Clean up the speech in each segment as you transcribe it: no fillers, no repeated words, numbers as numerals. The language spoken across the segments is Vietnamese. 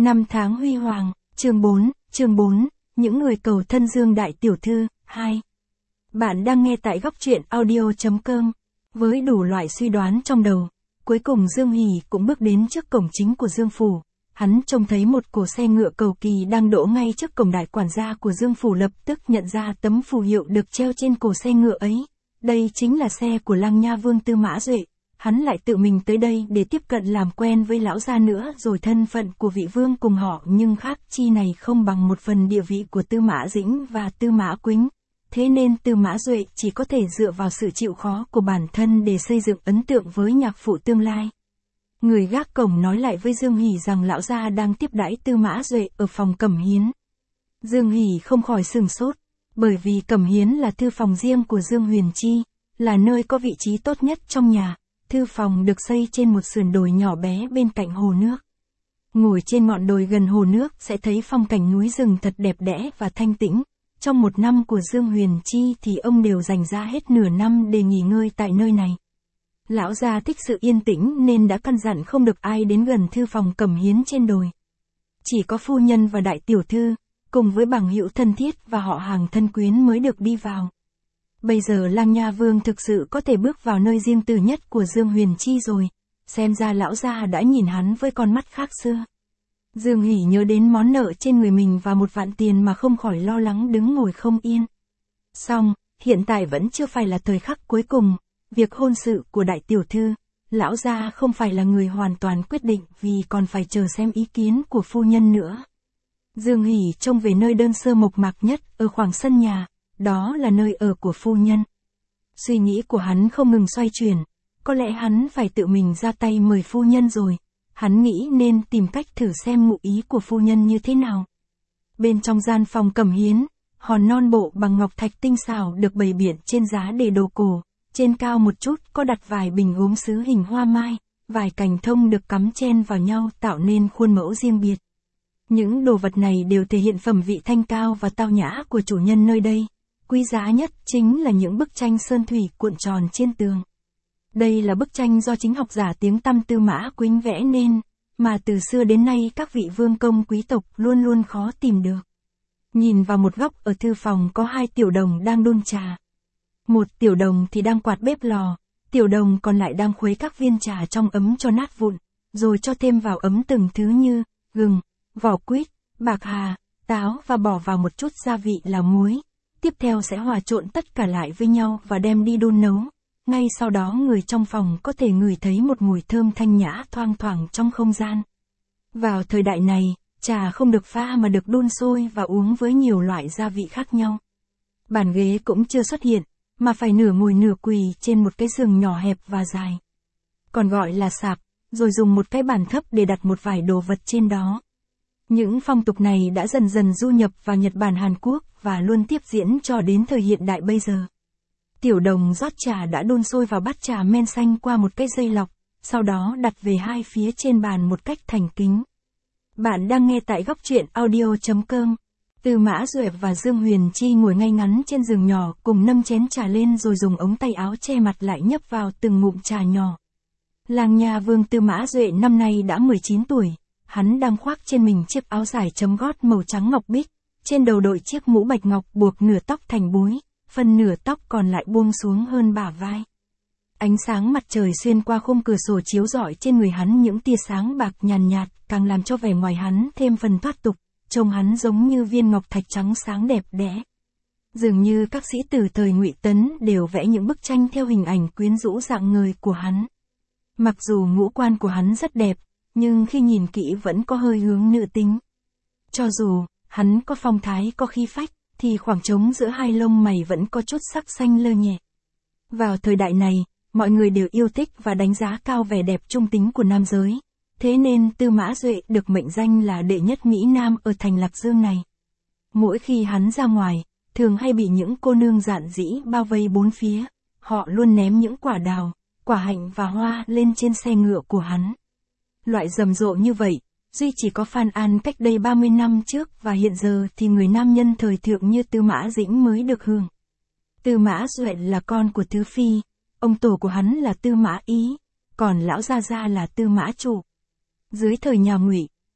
Năm tháng huy hoàng, chương 4, những người cầu thân Dương đại tiểu thư, 2. Bạn đang nghe tại góc truyện audio.com. Với đủ loại suy đoán trong đầu, cuối cùng Dương Hỷ cũng bước đến trước cổng chính của Dương Phủ. Hắn trông thấy một cỗ xe ngựa cầu kỳ đang đỗ ngay trước cổng. Đại quản gia của Dương Phủ lập tức nhận ra tấm phù hiệu được treo trên cổ xe ngựa ấy. Đây chính là xe của Lăng Nha Vương Tư Mã Duệ. Hắn lại tự mình tới đây để tiếp cận làm quen với lão gia nữa rồi. Thân phận của vị vương cùng họ nhưng khác chi này không bằng một phần địa vị của Tư Mã Dĩnh và Tư Mã Quýnh. Thế nên Tư Mã Duệ chỉ có thể dựa vào sự chịu khó của bản thân để xây dựng ấn tượng với nhạc phụ tương lai. Người gác cổng nói lại với Dương Hỷ rằng lão gia đang tiếp đãi Tư Mã Duệ ở phòng Cẩm Hiến. Dương Hỷ không khỏi sửng sốt, bởi vì Cẩm Hiến là thư phòng riêng của Dương Huyền Chi, là nơi có vị trí tốt nhất trong nhà. Thư phòng được xây trên một sườn đồi nhỏ bé bên cạnh hồ nước. Ngồi trên ngọn đồi gần hồ nước sẽ thấy phong cảnh núi rừng thật đẹp đẽ và thanh tĩnh. Trong một năm của Dương Huyền Chi thì ông đều dành ra hết nửa năm để nghỉ ngơi tại nơi này. Lão gia thích sự yên tĩnh nên đã căn dặn không được ai đến gần thư phòng Cẩm Hiến trên đồi. Chỉ có phu nhân và đại tiểu thư, cùng với bằng hữu thân thiết và họ hàng thân quyến mới được đi vào. Bây giờ Lăng Nha Vương thực sự có thể bước vào nơi riêng tư nhất của Dương Huyền Chi rồi, xem ra lão gia đã nhìn hắn với con mắt khác xưa. Dương Hỷ nhớ đến món nợ trên người mình và 1 vạn tiền mà không khỏi lo lắng đứng ngồi không yên. Song, hiện tại vẫn chưa phải là thời khắc cuối cùng, việc hôn sự của đại tiểu thư, lão gia không phải là người hoàn toàn quyết định vì còn phải chờ xem ý kiến của phu nhân nữa. Dương Hỷ trông về nơi đơn sơ mộc mạc nhất ở khoảng sân nhà. Đó là nơi ở của phu nhân. Suy nghĩ của hắn không ngừng xoay chuyển, có lẽ hắn phải tự mình ra tay mời phu nhân rồi. Hắn nghĩ nên tìm cách thử xem ngụ ý của phu nhân như thế nào. Bên trong gian phòng Cẩm Hiến, hòn non bộ bằng ngọc thạch tinh xảo được bày biện trên giá để đồ cổ. Trên cao một chút có đặt vài bình gốm sứ hình hoa mai, vài cành thông được cắm chen vào nhau tạo nên khuôn mẫu riêng biệt. Những đồ vật này đều thể hiện phẩm vị thanh cao và tao nhã của chủ nhân nơi đây. Quý giá nhất chính là những bức tranh sơn thủy cuộn tròn trên tường. Đây là bức tranh do chính học giả tiếng tăm Tư Mã Quýnh vẽ nên, mà từ xưa đến nay các vị vương công quý tộc luôn luôn khó tìm được. Nhìn vào một góc ở thư phòng có 2 tiểu đồng đang đun trà. Một tiểu đồng thì đang quạt bếp lò, tiểu đồng còn lại đang khuấy các viên trà trong ấm cho nát vụn, rồi cho thêm vào ấm từng thứ như gừng, vỏ quýt, bạc hà, táo và bỏ vào một chút gia vị là muối. Tiếp theo sẽ hòa trộn tất cả lại với nhau và đem đi đun nấu. Ngay sau đó người trong phòng có thể ngửi thấy một mùi thơm thanh nhã thoang thoảng trong không gian. Vào thời đại này, trà không được pha mà được đun sôi và uống với nhiều loại gia vị khác nhau. Bàn ghế cũng chưa xuất hiện, mà phải nửa ngồi nửa quỳ trên một cái giường nhỏ hẹp và dài. Còn gọi là sạp, rồi dùng một cái bàn thấp để đặt một vài đồ vật trên đó. Những phong tục này đã dần dần du nhập vào Nhật Bản Hàn Quốc và luôn tiếp diễn cho đến thời hiện đại bây giờ. Tiểu đồng rót trà đã đun sôi vào bát trà men xanh qua một cái dây lọc, sau đó đặt về 2 phía trên bàn một cách thành kính. Bạn đang nghe tại góc truyện audio.com. Tư Mã Duệ và Dương Huyền Chi ngồi ngay ngắn trên giường nhỏ cùng nâng chén trà lên rồi dùng ống tay áo che mặt lại nhấp vào từng ngụm trà nhỏ. Lăng Nha Vương Tư Mã Duệ năm nay đã 19 tuổi. Hắn đang khoác trên mình chiếc áo dài chấm gót màu trắng ngọc bích, trên đầu đội chiếc mũ bạch ngọc buộc nửa tóc thành búi, phần nửa tóc còn lại buông xuống hơn bả vai. Ánh sáng mặt trời xuyên qua khung cửa sổ chiếu rọi trên người hắn những tia sáng bạc nhàn nhạt, càng làm cho vẻ ngoài hắn thêm phần thoát tục, trông hắn giống như viên ngọc thạch trắng sáng đẹp đẽ. Dường như các sĩ tử thời Ngụy Tấn đều vẽ những bức tranh theo hình ảnh quyến rũ rạng ngời của hắn. Mặc dù ngũ quan của hắn rất đẹp, nhưng khi nhìn kỹ vẫn có hơi hướng nữ tính. Cho dù hắn có phong thái có khí phách, thì khoảng trống giữa 2 lông mày vẫn có chút sắc xanh lơ nhẹ. Vào thời đại này, mọi người đều yêu thích và đánh giá cao vẻ đẹp trung tính của nam giới. Thế nên Tư Mã Duệ được mệnh danh là đệ nhất Mỹ Nam ở thành Lạc Dương này. Mỗi khi hắn ra ngoài, thường hay bị những cô nương dạn dĩ bao vây 4 phía. Họ luôn ném những quả đào, quả hạnh và hoa lên trên xe ngựa của hắn. Loại rầm rộ như vậy, duy chỉ có Phan An cách đây 30 năm trước và hiện giờ thì người nam nhân thời thượng như Tư Mã Dĩnh mới được hưởng. Tư Mã Duệ là con của Thứ Phi, ông tổ của hắn là Tư Mã Ý, còn lão gia gia là Tư Mã Trụ. Dưới thời nhà Ngụy,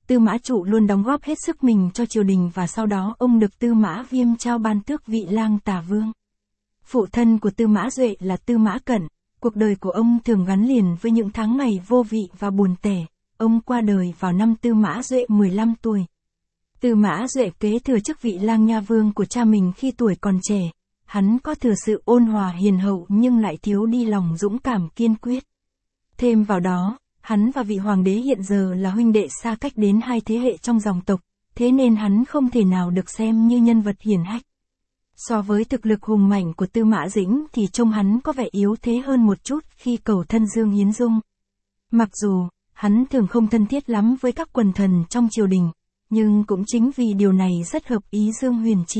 Tư Mã Trụ luôn đóng góp hết sức mình cho triều đình và sau đó ông được Tư Mã Viêm trao ban tước vị lang tả vương. Phụ thân của Tư Mã Duệ là Tư Mã Cẩn, cuộc đời của ông thường gắn liền với những tháng ngày vô vị và buồn tẻ. Ông qua đời vào năm Tư Mã Duệ 15 tuổi. Tư Mã Duệ kế thừa chức vị lang nha vương của cha mình khi tuổi còn trẻ. Hắn có thừa sự ôn hòa hiền hậu nhưng lại thiếu đi lòng dũng cảm kiên quyết. Thêm vào đó, hắn và vị hoàng đế hiện giờ là huynh đệ xa cách đến 2 thế hệ trong dòng tộc, thế nên hắn không thể nào được xem như nhân vật hiển hách. So với thực lực hùng mạnh của Tư Mã Dĩnh thì trông hắn có vẻ yếu thế hơn một chút khi cầu thân Dương Hiến Dung. Mặc dù, hắn thường không thân thiết lắm với các quần thần trong triều đình, nhưng cũng chính vì điều này rất hợp ý Dương Huyền Chi.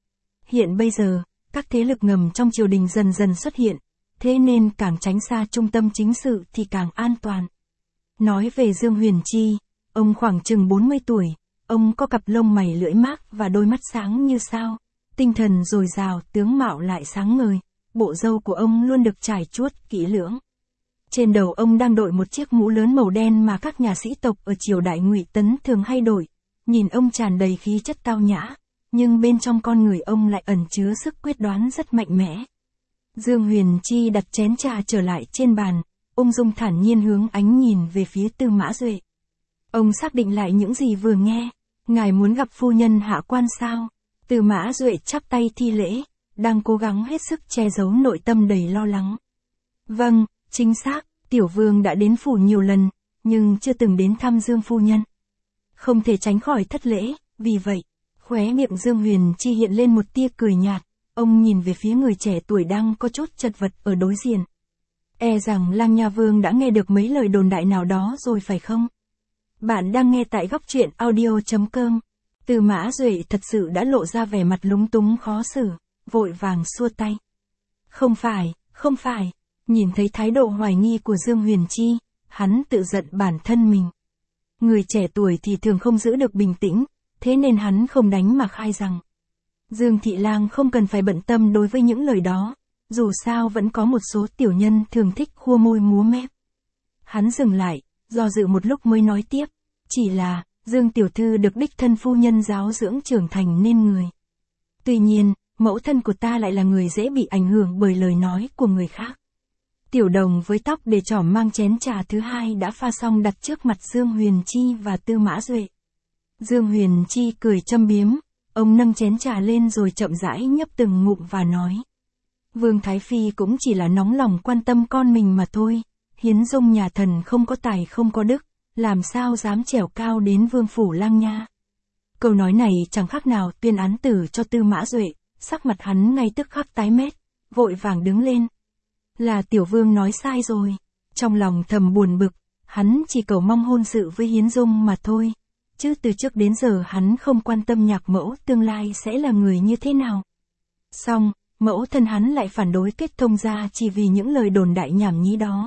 Hiện bây giờ, các thế lực ngầm trong triều đình dần dần xuất hiện, thế nên càng tránh xa trung tâm chính sự thì càng an toàn. Nói về Dương Huyền Chi, ông khoảng chừng 40 tuổi, ông có cặp lông mày lưỡi mác và đôi mắt sáng như sao, tinh thần dồi dào, tướng mạo lại sáng ngời, bộ râu của ông luôn được trải chuốt kỹ lưỡng. Trên đầu ông đang đội một chiếc mũ lớn màu đen mà các nhà sĩ tộc ở triều đại Ngụy Tấn thường hay đội, nhìn ông tràn đầy khí chất tao nhã, nhưng bên trong con người ông lại ẩn chứa sức quyết đoán rất mạnh mẽ. Dương Huyền Chi đặt chén trà trở lại trên bàn, ung dung thản nhiên hướng ánh nhìn về phía Tư Mã Duệ. Ông xác định lại những gì vừa nghe, ngài muốn gặp phu nhân hạ quan sao? Tư Mã Duệ chắp tay thi lễ, đang cố gắng hết sức che giấu nội tâm đầy lo lắng. Vâng, chính xác, tiểu vương đã đến phủ nhiều lần, nhưng chưa từng đến thăm Dương phu nhân. Không thể tránh khỏi thất lễ, vì vậy, khóe miệng Dương Huyền Chi hiện lên một tia cười nhạt, ông nhìn về phía người trẻ tuổi đang có chút chật vật ở đối diện. E rằng Lang Nha Vương đã nghe được mấy lời đồn đại nào đó rồi phải không? Bạn đang nghe tại góc truyện audio.com. Tư Mã Duệ thật sự đã lộ ra vẻ mặt lúng túng khó xử, vội vàng xua tay. Không phải, nhìn thấy thái độ hoài nghi của Dương Huyền Chi, hắn tự giận bản thân mình. Người trẻ tuổi thì thường không giữ được bình tĩnh, thế nên hắn không đánh mà khai rằng Dương Thị Lang không cần phải bận tâm đối với những lời đó, dù sao vẫn có một số tiểu nhân thường thích khua môi múa mép. Hắn dừng lại, do dự một lúc mới nói tiếp, chỉ là, Dương tiểu thư được đích thân phu nhân giáo dưỡng trưởng thành nên người. Tuy nhiên, mẫu thân của ta lại là người dễ bị ảnh hưởng bởi lời nói của người khác. Tiểu đồng với tóc để trỏm mang chén trà thứ hai đã pha xong đặt trước mặt Dương Huyền Chi và Tư Mã Duệ. Dương Huyền Chi cười châm biếm, ông nâng chén trà lên rồi chậm rãi nhấp từng ngụm và nói. Vương Thái Phi cũng chỉ là nóng lòng quan tâm con mình mà thôi, Hiến Dung nhà thần không có tài không có đức, làm sao dám trèo cao đến vương phủ Lang Nha. Câu nói này chẳng khác nào tuyên án tử cho Tư Mã Duệ, sắc mặt hắn ngay tức khắc tái mét, vội vàng đứng lên. Là tiểu vương nói sai rồi, trong lòng thầm buồn bực, hắn chỉ cầu mong hôn sự với Hiến Dung mà thôi, chứ từ trước đến giờ hắn không quan tâm nhạc mẫu tương lai sẽ là người như thế nào. Xong, mẫu thân hắn lại phản đối kết thông gia chỉ vì những lời đồn đại nhảm nhí đó.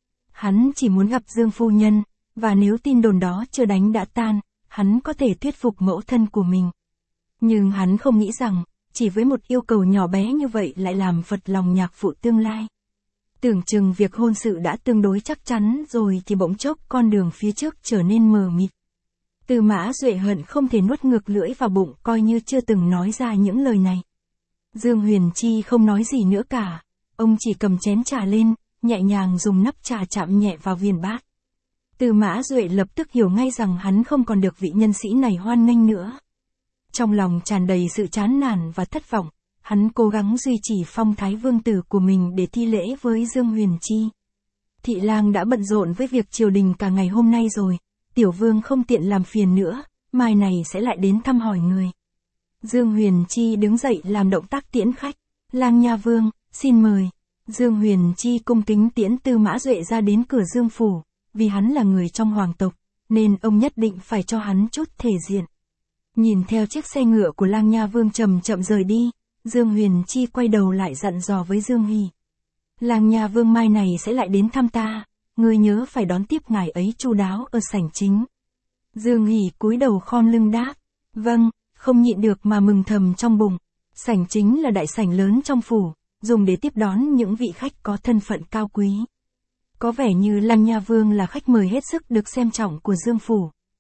Hắn chỉ muốn gặp Dương phu nhân, và nếu tin đồn đó chưa đánh đã tan, hắn có thể thuyết phục mẫu thân của mình. Nhưng hắn không nghĩ rằng, chỉ với một yêu cầu nhỏ bé như vậy lại làm phật lòng nhạc phụ tương lai. Tưởng chừng việc hôn sự đã tương đối chắc chắn rồi thì bỗng chốc con đường phía trước trở nên mờ mịt. Tư Mã Duệ hận không thể nuốt ngược lưỡi vào bụng coi như chưa từng nói ra những lời này. Dương Huyền Chi không nói gì nữa cả, ông chỉ cầm chén trà lên, nhẹ nhàng dùng nắp trà chạm nhẹ vào viền bát. Tư Mã Duệ lập tức hiểu ngay rằng hắn không còn được vị nhân sĩ này hoan nghênh nữa. Trong lòng tràn đầy sự chán nản và thất vọng, hắn cố gắng duy trì phong thái vương tử của mình để thi lễ với Dương Huyền Chi. Thị lang đã bận rộn với việc triều đình cả ngày hôm nay rồi, tiểu vương không tiện làm phiền nữa, mai này sẽ lại đến thăm hỏi người. Dương Huyền Chi đứng dậy làm động tác tiễn khách. Lang Nha Vương, xin mời. Dương Huyền Chi cung kính tiễn Tư Mã Duệ ra đến cửa Dương phủ, vì hắn là người trong hoàng tộc, nên ông nhất định phải cho hắn chút thể diện. Nhìn theo chiếc xe ngựa của Lang Nha Vương chậm chậm rời đi, Dương Huyền Chi quay đầu lại dặn dò với Dương Hỉ. Lang Nha Vương mai này sẽ lại đến thăm ta, ngươi nhớ phải đón tiếp ngài ấy chu đáo ở sảnh chính. Dương Hỉ cúi đầu khom lưng đáp, vâng, không nhịn được mà mừng thầm trong bụng. Sảnh chính là đại sảnh lớn trong phủ, dùng để tiếp đón những vị khách có thân phận cao quý. Có vẻ như Lang Nha Vương là khách mời hết sức được xem trọng của Dương phủ,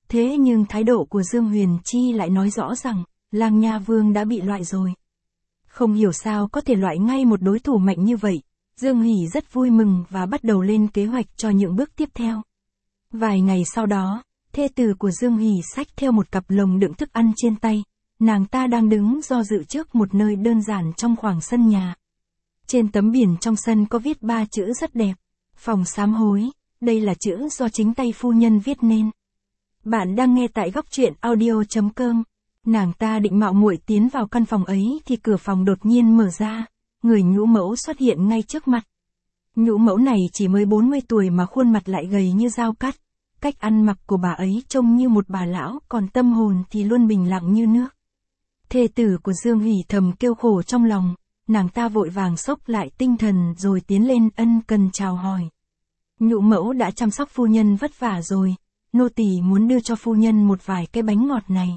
Thế nhưng thái độ của Dương Huyền Chi lại nói rõ rằng, Lang Nha Vương đã bị loại rồi. Không hiểu sao có thể loại ngay một đối thủ mạnh như vậy. Dương Hỷ rất vui mừng và bắt đầu lên kế hoạch cho những bước tiếp theo. Vài ngày sau đó, thê tử của Dương Hỷ xách theo một cặp lồng đựng thức ăn trên tay. Nàng ta đang đứng do dự trước một nơi đơn giản trong khoảng sân nhà. Trên tấm biển trong sân có viết 3 chữ rất đẹp. Phòng sám hối, đây là chữ do chính tay phu nhân viết nên. Bạn đang nghe tại góc truyện audio.com. Nàng ta định mạo muội tiến vào căn phòng ấy thì cửa phòng đột nhiên mở ra, người nhũ mẫu xuất hiện ngay trước mặt. Nhũ mẫu này chỉ mới 40 tuổi mà khuôn mặt lại gầy như dao cắt. Cách ăn mặc của bà ấy trông như một bà lão, còn tâm hồn thì luôn bình lặng như nước. Thê tử của Dương Hỷ thầm kêu khổ trong lòng, nàng ta vội vàng xốc lại tinh thần rồi tiến lên ân cần chào hỏi. Nhũ mẫu đã chăm sóc phu nhân vất vả rồi, nô tỳ muốn đưa cho phu nhân một vài cái bánh ngọt này.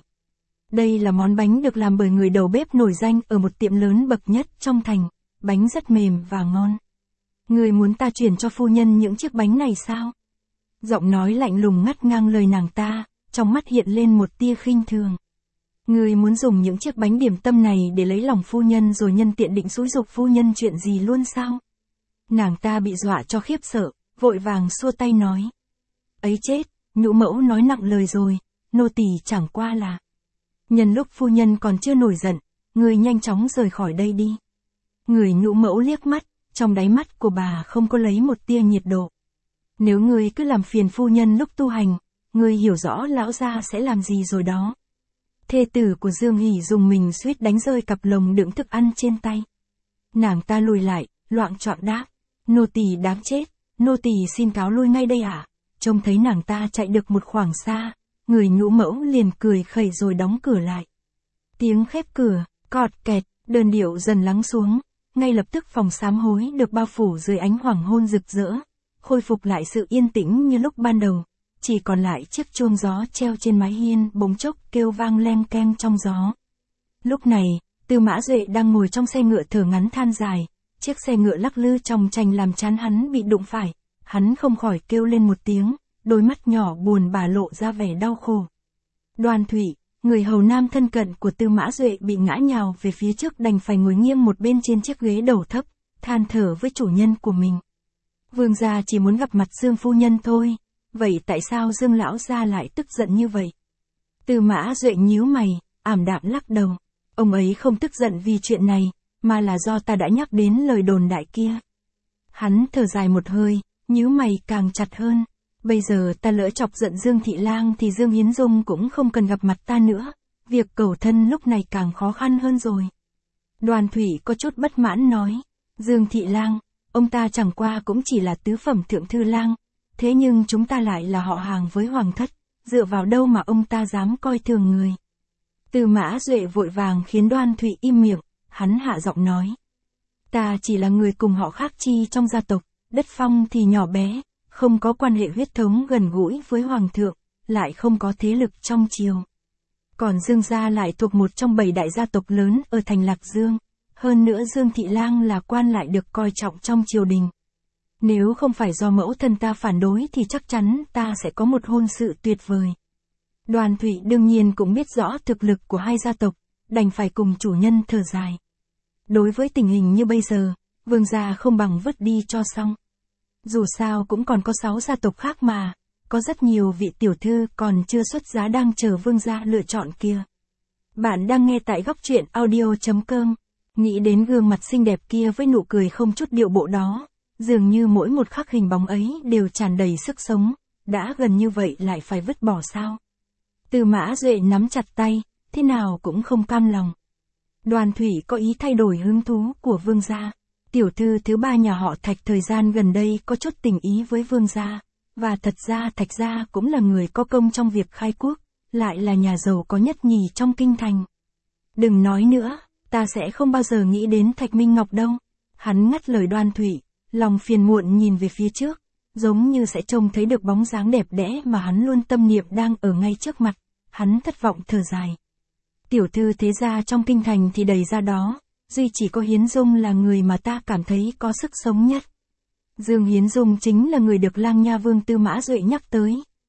Đây là món bánh được làm bởi người đầu bếp nổi danh ở một tiệm lớn bậc nhất trong thành, bánh rất mềm và ngon. Người muốn ta chuyển cho phu nhân những chiếc bánh này sao? Giọng nói lạnh lùng ngắt ngang lời nàng ta, trong mắt hiện lên một tia khinh thường. Người muốn dùng những chiếc bánh điểm tâm này để lấy lòng phu nhân rồi nhân tiện định xúi giục phu nhân chuyện gì luôn sao? Nàng ta bị dọa cho khiếp sợ, vội vàng xua tay nói. Ấy chết, nhũ mẫu nói nặng lời rồi, nô tỳ chẳng qua là. Nhân lúc phu nhân còn chưa nổi giận, người nhanh chóng rời khỏi đây đi. Người nhũ mẫu liếc mắt, trong đáy mắt của bà không có lấy một tia nhiệt độ. Nếu người cứ làm phiền phu nhân lúc tu hành, người hiểu rõ lão gia sẽ làm gì rồi đó. Thê tử của Dương Hỷ dùng mình suýt đánh rơi cặp lồng đựng thức ăn trên tay. Nàng ta lùi lại, loạng choạng đáp. Nô tỳ đáng chết, nô tỳ xin cáo lui ngay đây ạ. Trông thấy nàng ta chạy được một khoảng xa, người nhũ mẫu liền cười khẩy rồi đóng cửa lại. Tiếng khép cửa, cọt kẹt, đơn điệu dần lắng xuống, ngay lập tức phòng sám hối được bao phủ dưới ánh hoàng hôn rực rỡ, khôi phục lại sự yên tĩnh như lúc ban đầu. Chỉ còn lại chiếc chuông gió treo trên mái hiên bỗng chốc kêu vang leng keng trong gió. Lúc này, Tư Mã Duệ đang ngồi trong xe ngựa thở ngắn than dài, chiếc xe ngựa lắc lư chòng chành làm chán hắn bị đụng phải, hắn không khỏi kêu lên một tiếng, đôi mắt nhỏ buồn bã lộ ra vẻ đau khổ. Đoàn Thụy, người hầu nam thân cận của Tư Mã Duệ bị ngã nhào về phía trước đành phải ngồi nghiêng một bên trên chiếc ghế đầu thấp, than thở với chủ nhân của mình. Vương gia chỉ muốn gặp mặt Dương phu nhân thôi. Vậy tại sao Dương lão gia lại tức giận như vậy? Tư Mã Duệ nhíu mày, ảm đạm lắc đầu. Ông ấy không tức giận vì chuyện này, mà là do ta đã nhắc đến lời đồn đại kia. Hắn thở dài một hơi, nhíu mày càng chặt hơn. Bây giờ ta lỡ chọc giận Dương Thị Lang thì Dương Hiến Dung cũng không cần gặp mặt ta nữa. Việc cầu thân lúc này càng khó khăn hơn rồi. Đoàn Thủy có chút bất mãn nói. Dương Thị Lang, ông ta chẳng qua cũng chỉ là tứ phẩm thượng thư lang. Thế nhưng chúng ta lại là họ hàng với hoàng thất, dựa vào đâu mà ông ta dám coi thường người. Tư Mã Duệ vội vàng khiến Đoan Thụy im miệng, hắn hạ giọng nói. Ta chỉ là người cùng họ khác chi trong gia tộc, đất phong thì nhỏ bé, không có quan hệ huyết thống gần gũi với hoàng thượng, lại không có thế lực trong triều. Còn Dương gia lại thuộc một trong 7 đại gia tộc lớn ở thành Lạc Dương, hơn nữa Dương Thị Lang là quan lại được coi trọng trong triều đình. Nếu không phải do mẫu thân ta phản đối thì chắc chắn ta sẽ có một hôn sự tuyệt vời. Đoàn Thụy đương nhiên cũng biết rõ thực lực của hai gia tộc, đành phải cùng chủ nhân thở dài. Đối với tình hình như bây giờ, vương gia không bằng vứt đi cho xong. Dù sao cũng còn có 6 gia tộc khác mà, có rất nhiều vị tiểu thư còn chưa xuất giá đang chờ vương gia lựa chọn kia. Bạn đang nghe tại góc truyện audio.com, nghĩ đến gương mặt xinh đẹp kia với nụ cười không chút điệu bộ đó. Dường như mỗi một khắc hình bóng ấy đều tràn đầy sức sống, đã gần như vậy lại phải vứt bỏ sao? Tư Mã Duệ nắm chặt tay, thế nào cũng không cam lòng. Đoàn Thủy có ý thay đổi hứng thú của vương gia. Tiểu thư thứ 3 nhà họ Thạch thời gian gần đây có chút tình ý với vương gia, và thật ra Thạch gia cũng là người có công trong việc khai quốc, lại là nhà giàu có nhất nhì trong kinh thành. Đừng nói nữa, ta sẽ không bao giờ nghĩ đến Thạch Minh Ngọc đâu. Hắn ngắt lời Đoan Thủy. Lòng phiền muộn nhìn về phía trước, giống như sẽ trông thấy được bóng dáng đẹp đẽ mà hắn luôn tâm niệm đang ở ngay trước mặt, hắn thất vọng thở dài. Tiểu thư thế gia trong kinh thành thì đầy ra đó, duy chỉ có Hiến Dung là người mà ta cảm thấy có sức sống nhất. Dương Hiến Dung chính là người được Lang Nha Vương Tư Mã Duệ nhắc tới,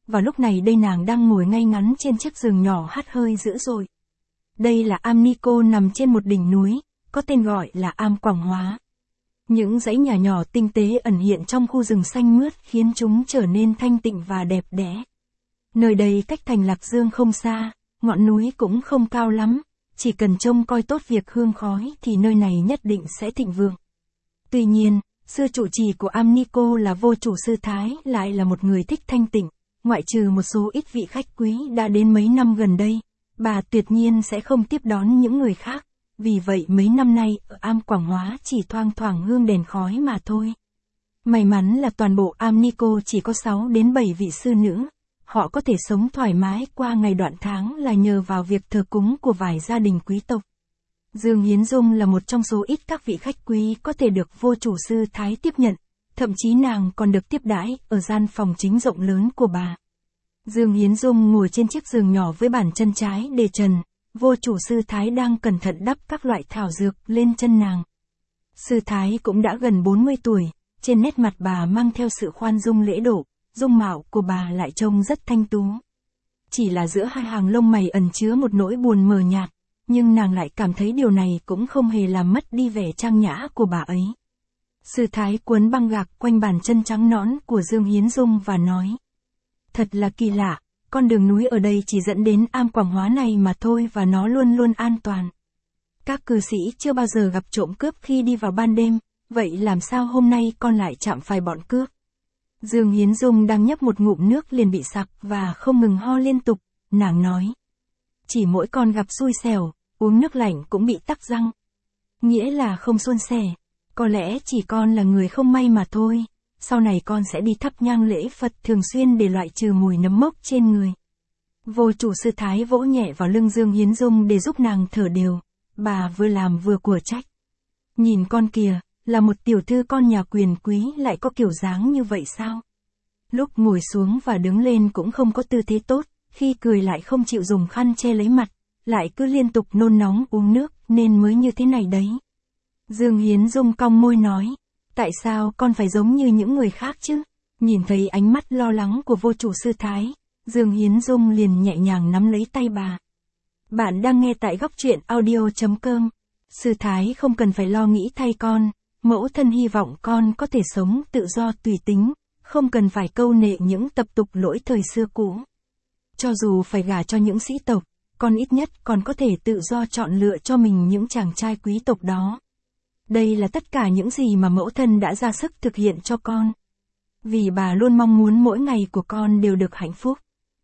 và lúc này đây nàng đang ngồi ngay ngắn trên chiếc giường nhỏ hắt hơi dữ dội. Đây là am Nico nằm trên một đỉnh núi, có tên gọi là am Quảng Hóa. Những dãy nhà nhỏ tinh tế ẩn hiện trong khu rừng xanh mướt khiến chúng trở nên thanh tịnh và đẹp đẽ. Nơi đây cách thành Lạc Dương không xa, ngọn núi cũng không cao lắm, chỉ cần trông coi tốt việc hương khói thì nơi này nhất định sẽ thịnh vượng. Tuy nhiên, sư trụ trì của am Nico là vô chủ sư Thái lại là một người thích thanh tịnh, ngoại trừ một số ít vị khách quý đã đến mấy năm gần đây, bà tuyệt nhiên sẽ không tiếp đón những người khác, vì vậy mấy năm nay ở am Quảng Hóa chỉ thoang thoảng hương đèn khói mà thôi. May mắn là toàn bộ am Nico chỉ có 6 đến 7 vị sư nữ, họ có thể sống thoải mái qua ngày đoạn tháng là nhờ vào việc thờ cúng của vài gia đình quý tộc. Dương Hiến Dung là một trong số ít các vị khách quý có thể được vô chủ sư Thái tiếp nhận, thậm chí nàng còn được tiếp đãi ở gian phòng chính rộng lớn của bà. Dương Hiến Dung ngồi trên chiếc giường nhỏ với bàn chân trái để trần, vô chủ sư Thái đang cẩn thận đắp các loại thảo dược lên chân nàng. Sư Thái cũng đã gần 40 tuổi, trên nét mặt bà mang theo sự khoan dung lễ độ, dung mạo của bà lại trông rất thanh tú. Chỉ là giữa hai hàng lông mày ẩn chứa một nỗi buồn mờ nhạt, nhưng nàng lại cảm thấy điều này cũng không hề làm mất đi vẻ trang nhã của bà ấy. Sư Thái cuốn băng gạc quanh bàn chân trắng nõn của Dương Hiến Dung và nói: Thật là kỳ lạ, con đường núi ở đây chỉ dẫn đến am Quảng Hóa này mà thôi và nó luôn luôn an toàn. Các cư sĩ chưa bao giờ gặp trộm cướp khi đi vào ban đêm, vậy làm sao hôm nay con lại chạm phải bọn cướp? Dương Hiến Dung đang nhấp một ngụm nước liền bị sặc và không ngừng ho liên tục, nàng nói: Chỉ mỗi con gặp xui xẻo, uống nước lạnh cũng bị tắc răng. Nghĩa là không suôn sẻ, có lẽ chỉ con là người không may mà thôi, sau này con sẽ đi thắp nhang lễ Phật thường xuyên để loại trừ mùi nấm mốc trên người. Vô chủ sư Thái vỗ nhẹ vào lưng Dương Hiến Dung để giúp nàng thở đều, bà vừa làm vừa của trách. Nhìn con kìa, là một tiểu thư con nhà quyền quý lại có kiểu dáng như vậy sao? Lúc ngồi xuống và đứng lên cũng không có tư thế tốt, khi cười lại không chịu dùng khăn che lấy mặt, lại cứ liên tục nôn nóng uống nước nên mới như thế này đấy. Dương Hiến Dung cong môi nói: Tại sao con phải giống như những người khác chứ? Nhìn thấy ánh mắt lo lắng của vô chủ sư Thái, Dương Hiến Dung liền nhẹ nhàng nắm lấy tay bà. Bạn đang nghe tại góc truyện audio.com. Sư Thái không cần phải lo nghĩ thay con, mẫu thân hy vọng con có thể sống tự do tùy tính, không cần phải câu nệ những tập tục lỗi thời xưa cũ. Cho dù phải gả cho những sĩ tộc, con ít nhất còn có thể tự do chọn lựa cho mình những chàng trai quý tộc đó. Đây là tất cả những gì mà mẫu thân đã ra sức thực hiện cho con. Vì bà luôn mong muốn mỗi ngày của con đều được hạnh phúc.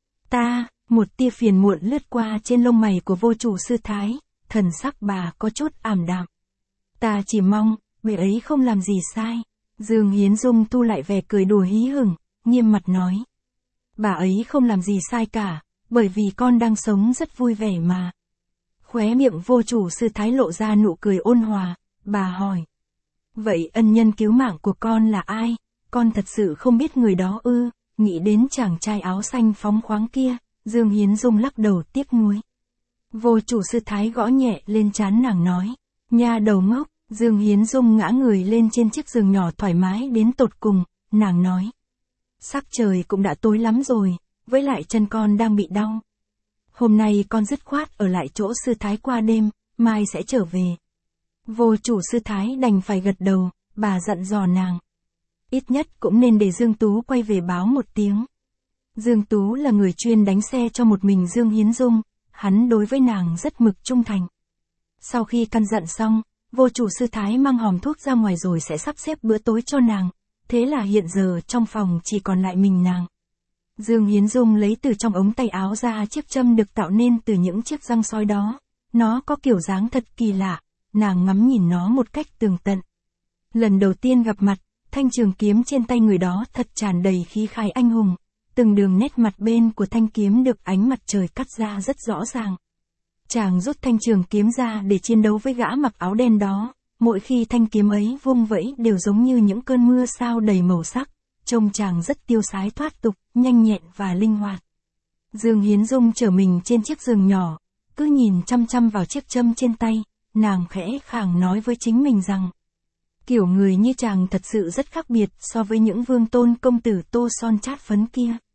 Một tia phiền muộn lướt qua trên lông mày của vô chủ sư Thái, thần sắc bà có chút ảm đạm. Ta chỉ mong, bệ ấy không làm gì sai. Dương Hiến Dung thu lại vẻ cười đùa hí hửng, nghiêm mặt nói: Bà ấy không làm gì sai cả, bởi vì con đang sống rất vui vẻ mà. Khóe miệng vô chủ sư Thái lộ ra nụ cười ôn hòa, bà hỏi: Vậy ân nhân cứu mạng của con là ai? Con thật sự không biết người đó ư? Nghĩ đến chàng trai áo xanh phóng khoáng kia, Dương Hiến Dung lắc đầu tiếc nuối. Vô chủ sư Thái gõ nhẹ lên trán nàng nói: Nha đầu ngốc. Dương Hiến Dung ngã người lên trên chiếc giường nhỏ thoải mái đến tột cùng, nàng nói: Sắc trời cũng đã tối lắm rồi, với lại chân con đang bị đau. Hôm nay con dứt khoát ở lại chỗ sư Thái qua đêm, mai sẽ trở về. Vô chủ sư Thái đành phải gật đầu, bà dặn dò nàng: Ít nhất cũng nên để Dương Tú quay về báo một tiếng. Dương Tú là người chuyên đánh xe cho một mình Dương Hiến Dung, hắn đối với nàng rất mực trung thành. Sau khi căn dặn xong, vô chủ sư Thái mang hòm thuốc ra ngoài rồi sẽ sắp xếp bữa tối cho nàng, thế là hiện giờ trong phòng chỉ còn lại mình nàng. Dương Hiến Dung lấy từ trong ống tay áo ra chiếc châm được tạo nên từ những chiếc răng sói đó, nó có kiểu dáng thật kỳ lạ, nàng ngắm nhìn nó một cách tường tận. Lần đầu tiên gặp mặt, thanh trường kiếm trên tay người đó thật tràn đầy khí khái anh hùng, từng đường nét mặt bên của thanh kiếm được ánh mặt trời cắt ra rất rõ ràng. Chàng rút thanh trường kiếm ra để chiến đấu với gã mặc áo đen đó, mỗi khi thanh kiếm ấy vung vẫy đều giống như những cơn mưa sao đầy màu sắc, trông chàng rất tiêu sái thoát tục, nhanh nhẹn và linh hoạt. Dương Hiến Dung trở mình trên chiếc giường nhỏ, cứ nhìn chăm chăm vào chiếc châm trên tay, nàng khẽ khàng nói với chính mình rằng: Kiểu người như chàng thật sự rất khác biệt so với những vương tôn công tử tô son chát phấn kia.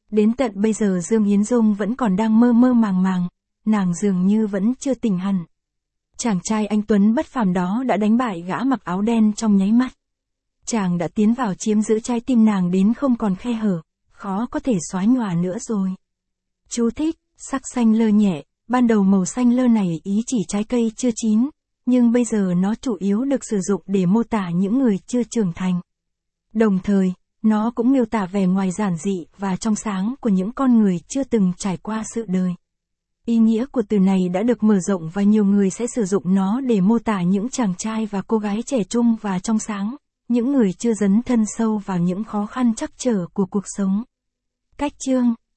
Đến tận bây giờ Dương Yến Dung vẫn còn đang mơ mơ màng màng, nàng dường như vẫn chưa tỉnh hẳn. Chàng trai anh tuấn bất phàm đó đã đánh bại gã mặc áo đen trong nháy mắt. Chàng đã tiến vào chiếm giữ trái tim nàng đến không còn khe hở, khó có thể xóa nhòa nữa rồi. Chú thích, sắc xanh lơ nhẹ, ban đầu màu xanh lơ này ý chỉ trái cây chưa chín, nhưng bây giờ nó chủ yếu được sử dụng để mô tả những người chưa trưởng thành. Đồng thời, nó cũng miêu tả vẻ ngoài giản dị và trong sáng của những con người chưa từng trải qua sự đời. Ý nghĩa của từ này đã được mở rộng và nhiều người sẽ sử dụng nó để mô tả những chàng trai và cô gái trẻ trung và trong sáng, những người chưa dấn thân sâu vào những khó khăn trắc trở của cuộc sống. Cách chương